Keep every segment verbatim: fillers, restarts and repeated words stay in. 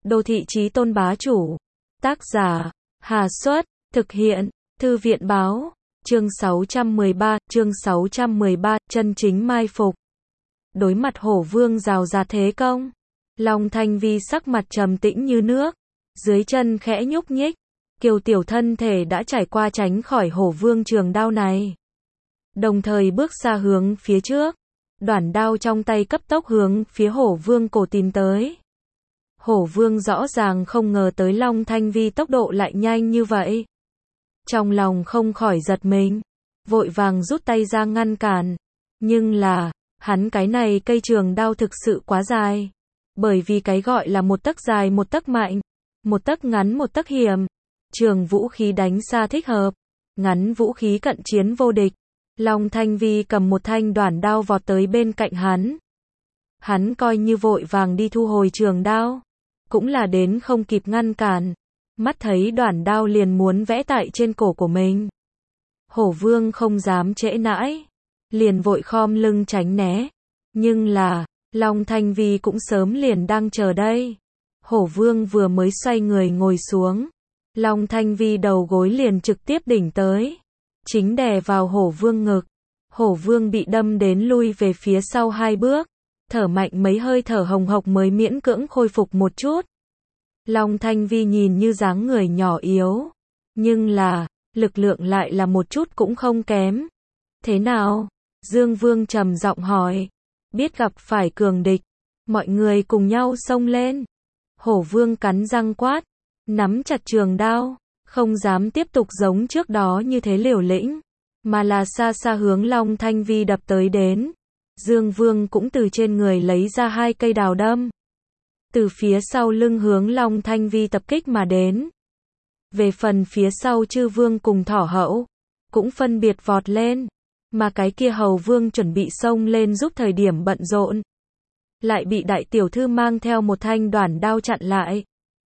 Đô thị chí tôn bá chủ. Tác giả, Hà Xuất, thực hiện, Thư viện báo, chương sáu trăm mười ba, chương sáu trăm mười ba, chân chính mai phục. Đối mặt Hổ Vương rào rạt thế công, Long Thanh Vi sắc mặt trầm tĩnh như nước, dưới chân khẽ nhúc nhích, kiều tiểu thân thể đã trải qua tránh khỏi Hổ Vương trường đao này. Đồng thời bước xa hướng phía trước, đoản đao trong tay cấp tốc hướng phía Hổ Vương cổ tìm tới. Hổ Vương rõ ràng không ngờ tới Long Thanh Vi tốc độ lại nhanh như vậy. Trong lòng không khỏi giật mình, vội vàng rút tay ra ngăn cản. Nhưng là, hắn cái này cây trường đao thực sự quá dài. Bởi vì cái gọi là một tấc dài một tấc mạnh, một tấc ngắn một tấc hiểm. Trường vũ khí đánh xa thích hợp, ngắn vũ khí cận chiến vô địch. Long Thanh Vi cầm một thanh đoản đao vọt tới bên cạnh hắn. Hắn coi như vội vàng đi thu hồi trường đao, cũng là đến không kịp ngăn cản. Mắt thấy đoản đao liền muốn vẽ tại trên cổ của mình. Hổ Vương không dám trễ nãi, liền vội khom lưng tránh né. Nhưng là, Long Thanh Vi cũng sớm liền đang chờ đây. Hổ Vương vừa mới xoay người ngồi xuống, Long Thanh Vi đầu gối liền trực tiếp đỉnh tới, chính đè vào Hổ Vương ngực. Hổ Vương bị đâm đến lui về phía sau hai bước, thở mạnh mấy hơi thở hồng hộc mới miễn cưỡng khôi phục một chút. Long Thanh Vi nhìn như dáng người nhỏ yếu, nhưng là, lực lượng lại là một chút cũng không kém. Thế nào? Dương Vương trầm giọng hỏi. Biết gặp phải cường địch, mọi người cùng nhau xông lên. Hổ Vương cắn răng quát, nắm chặt trường đao, không dám tiếp tục giống trước đó như thế liều lĩnh, mà là xa xa hướng Long Thanh Vi đập tới đến. Dương Vương cũng từ trên người lấy ra hai cây đào đâm, từ phía sau lưng hướng Long Thanh Vi tập kích mà đến. Về phần phía sau Chư Vương cùng Thỏ Hậu, cũng phân biệt vọt lên, mà cái kia Hầu Vương chuẩn bị xông lên giúp thời điểm bận rộn, lại bị đại tiểu thư mang theo một thanh đoản đao chặn lại.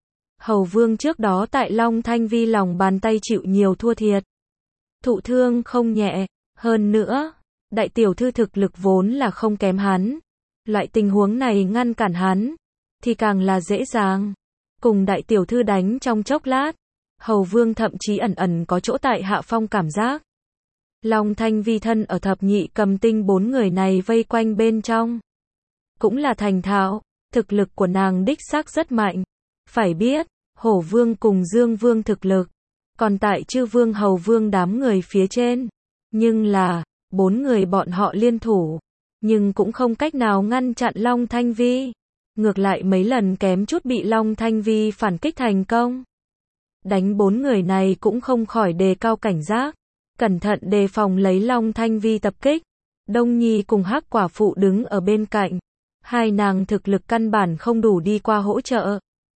Hầu Vương trước đó tại Long Thanh Vi lòng bàn tay chịu nhiều thua thiệt, thụ thương không nhẹ, hơn nữa, đại tiểu thư thực lực vốn là không kém hắn, loại tình huống này ngăn cản hắn thì càng là dễ dàng. Cùng đại tiểu thư đánh trong chốc lát, Hầu Vương thậm chí ẩn ẩn có chỗ tại hạ phong cảm giác. Long Thanh Vi thân ở thập nhị cầm tinh bốn người này vây quanh bên trong, cũng là thành thạo, thực lực của nàng đích xác rất mạnh. Phải biết, Hổ Vương cùng Dương Vương thực lực, còn tại Chư Vương Hầu Vương đám người phía trên. Nhưng là, bốn người bọn họ liên thủ, nhưng cũng không cách nào ngăn chặn Long Thanh Vi. Ngược lại mấy lần kém chút bị Long Thanh Vi phản kích thành công. Đánh bốn người này cũng không khỏi đề cao cảnh giác, cẩn thận đề phòng lấy Long Thanh Vi tập kích. Đông Nhi cùng Hắc Quả Phụ đứng ở bên cạnh, hai nàng thực lực căn bản không đủ đi qua hỗ trợ.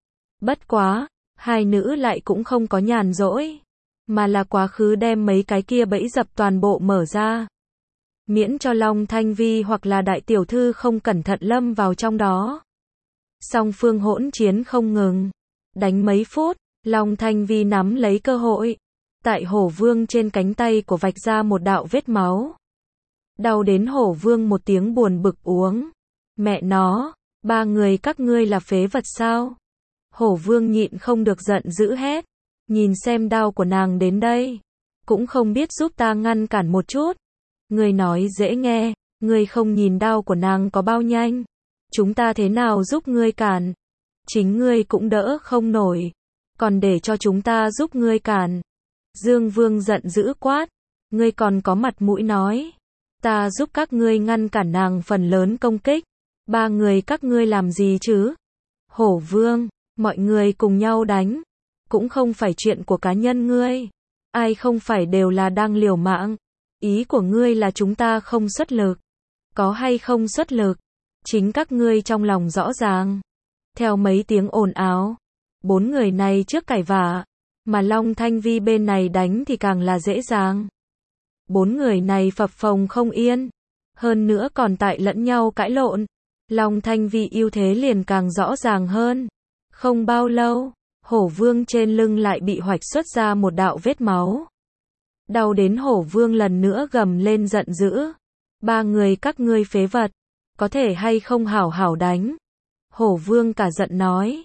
Bất quá, hai nữ lại cũng không có nhàn rỗi, mà là quá khứ đem mấy cái kia bẫy dập toàn bộ mở ra, miễn cho Long Thanh Vi hoặc là đại tiểu thư không cẩn thận lâm vào trong đó. Song phương hỗn chiến không ngừng, đánh mấy phút, Long Thanh Vi nắm lấy cơ hội, tại Hổ Vương trên cánh tay của vạch ra một đạo vết máu. Đau đến Hổ Vương một tiếng buồn bực uống. Mẹ nó, ba người các ngươi là phế vật sao? Hổ Vương nhịn không được giận dữ hét. Nhìn xem đau của nàng đến đây, cũng không biết giúp ta ngăn cản một chút. Ngươi nói dễ nghe, ngươi không nhìn đau của nàng có bao nhanh, chúng ta thế nào giúp ngươi cản? Chính ngươi cũng đỡ không nổi, còn để cho chúng ta giúp ngươi cản. Dương Vương giận dữ quát, ngươi còn có mặt mũi nói, ta giúp các ngươi ngăn cản nàng phần lớn công kích, ba người các ngươi làm gì chứ? Hổ Vương, mọi người cùng nhau đánh, cũng không phải chuyện của cá nhân ngươi, ai không phải đều là đang liều mạng, ý của ngươi là chúng ta không xuất lực, có hay không xuất lực, chính các ngươi trong lòng rõ ràng. Theo mấy tiếng ồn ào, bốn người này trước cãi vã, mà Long Thanh Vi bên này đánh thì càng là dễ dàng. Bốn người này phập phồng không yên, hơn nữa còn tại lẫn nhau cãi lộn, Long Thanh Vi ưu thế liền càng rõ ràng hơn. Không bao lâu, Hổ Vương trên lưng lại bị hoạch xuất ra một đạo vết máu. Đau đến Hổ Vương lần nữa gầm lên giận dữ. Ba người các ngươi phế vật, có thể hay không hảo hảo đánh? Hổ Vương cả giận nói.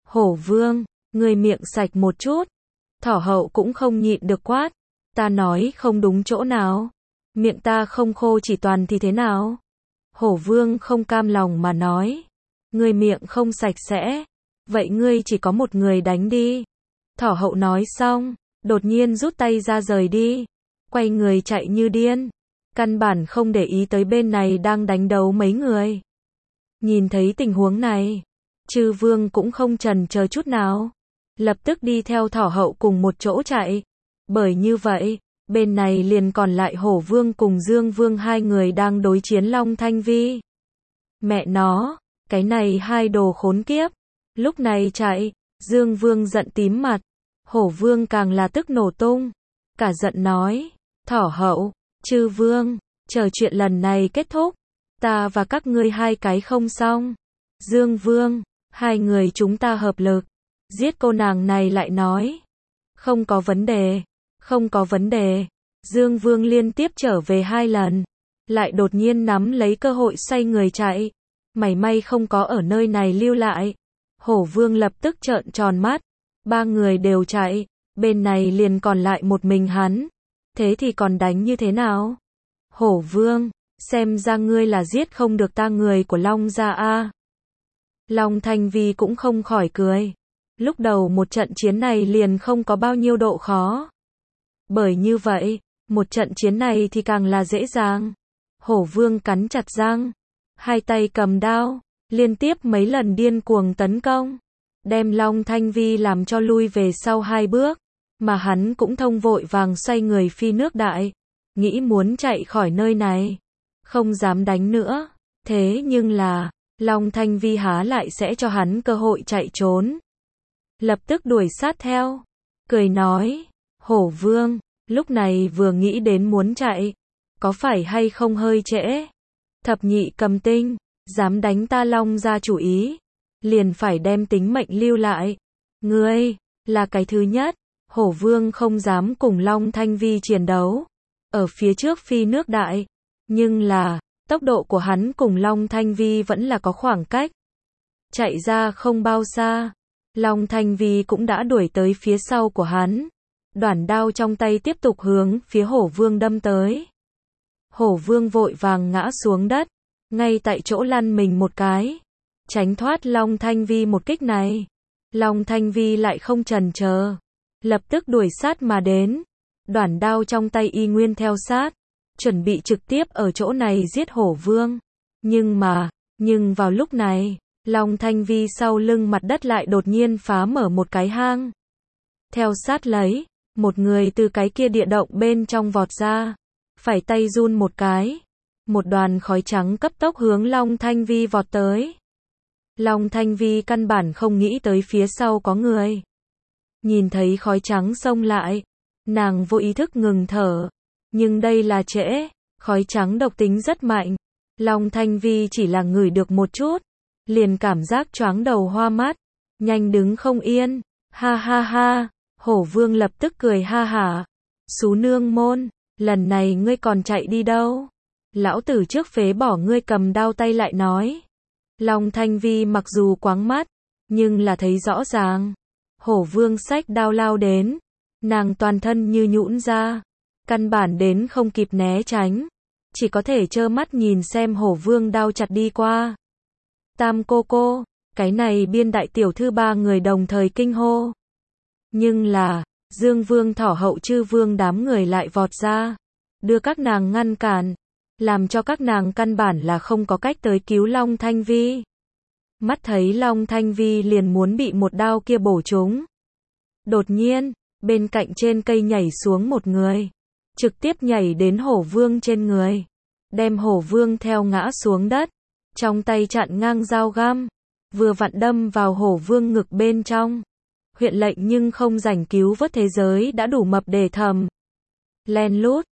Hổ vương, người miệng sạch một chút. Thỏ hậu cũng không nhịn được quát. Ta nói không đúng chỗ nào. Miệng ta không khô chỉ toàn thì thế nào? Hổ vương không cam lòng mà nói. Người miệng không sạch sẽ. Vậy ngươi chỉ có một người đánh đi. Thỏ hậu nói xong, đột nhiên rút tay ra rời đi. Quay người chạy như điên. Căn bản không để ý tới bên này đang đánh đấu mấy người. Nhìn thấy tình huống này, Chư Vương cũng không chần chờ chút nào. Lập tức đi theo thỏ hậu cùng một chỗ chạy. Bởi như vậy, bên này liền còn lại Hổ Vương cùng Dương Vương hai người đang đối chiến Long Thanh Vi. Mẹ nó, cái này hai đồ khốn kiếp. Lúc này chạy, Dương Vương giận tím mặt. Hổ Vương càng là tức nổ tung. Cả giận nói, thỏ hậu, Chư Vương, chờ chuyện lần này kết thúc. Ta và các ngươi hai cái không xong. Dương Vương, hai người chúng ta hợp lực. Giết cô nàng này lại nói. Không có vấn đề, không có vấn đề. Dương Vương liên tiếp trở về hai lần. Lại đột nhiên nắm lấy cơ hội xoay người chạy. Mảy may không có ở nơi này lưu lại. Hổ Vương lập tức trợn tròn mắt. Ba người đều chạy. Bên này liền còn lại một mình hắn. Thế thì còn đánh như thế nào? Hổ Vương, xem ra ngươi là giết không được ta người của Long gia a. Long Thanh Vi cũng không khỏi cười. Lúc đầu một trận chiến này liền không có bao nhiêu độ khó. Bởi như vậy, một trận chiến này thì càng là dễ dàng. Hổ Vương cắn chặt răng, hai tay cầm đao, liên tiếp mấy lần điên cuồng tấn công, đem Long Thanh Vi làm cho lui về sau hai bước, mà hắn cũng thông vội vàng xoay người phi nước đại, nghĩ muốn chạy khỏi nơi này, không dám đánh nữa. Thế nhưng là, Long Thanh Vi há lại sẽ cho hắn cơ hội chạy trốn. Lập tức đuổi sát theo, cười nói, Hổ Vương, lúc này vừa nghĩ đến muốn chạy, có phải hay không hơi trễ? Thập nhị cầm tinh, dám đánh ta Long gia chủ ý, liền phải đem tính mệnh lưu lại. Ngươi, là cái thứ nhất. Hổ Vương không dám cùng Long Thanh Vi chiến đấu, ở phía trước phi nước đại, nhưng là, tốc độ của hắn cùng Long Thanh Vi vẫn là có khoảng cách. Chạy ra không bao xa, Long Thanh Vi cũng đã đuổi tới phía sau của hắn. Đoản đao trong tay tiếp tục hướng phía Hổ Vương đâm tới. Hổ Vương vội vàng ngã xuống đất, ngay tại chỗ lăn mình một cái, tránh thoát Long Thanh Vi một kích này. Long Thanh Vi lại không chần chờ, lập tức đuổi sát mà đến. Đoản đao trong tay y nguyên theo sát, chuẩn bị trực tiếp ở chỗ này giết Hổ Vương. Nhưng mà, nhưng vào lúc này, Long Thanh Vi sau lưng mặt đất lại đột nhiên phá mở một cái hang. Theo sát lấy, một người từ cái kia địa động bên trong vọt ra, phải tay run một cái, một đoàn khói trắng cấp tốc hướng Long Thanh Vi vọt tới. Long Thanh Vi căn bản không nghĩ tới phía sau có người. Nhìn thấy khói trắng xông lại, nàng vô ý thức ngừng thở, nhưng đây là trễ, khói trắng độc tính rất mạnh. Long Thanh Vi chỉ là ngửi được một chút, liền cảm giác choáng đầu hoa mắt, nhanh đứng không yên. Ha ha ha, Hổ Vương lập tức cười ha hả. Xú nương môn, lần này ngươi còn chạy đi đâu? Lão tử trước phế bỏ ngươi, cầm đao tay lại nói. Long Thanh Vi mặc dù quáng mắt, nhưng là thấy rõ ràng. Hổ Vương xách đao lao đến, nàng toàn thân như nhũn ra, căn bản đến không kịp né tránh, chỉ có thể trơ mắt nhìn xem Hổ Vương đao chặt đi qua. Tam cô cô, cái này biên đại tiểu thư ba người đồng thời kinh hô. Nhưng là, Dương Vương, Thỏ Hậu, Chư Vương đám người lại vọt ra, đưa các nàng ngăn cản, làm cho các nàng căn bản là không có cách tới cứu Long Thanh Vi. Mắt thấy Long Thanh Vi liền muốn bị một đao kia bổ trúng. Đột nhiên, bên cạnh trên cây nhảy xuống một người, trực tiếp nhảy đến Hổ Vương trên người, đem Hổ Vương theo ngã xuống đất, trong tay chặn ngang dao găm, vừa vặn đâm vào Hổ Vương ngực bên trong. Huyện lệnh nhưng không rảnh cứu vớt, thế giới đã đủ mập để thầm. Len lút,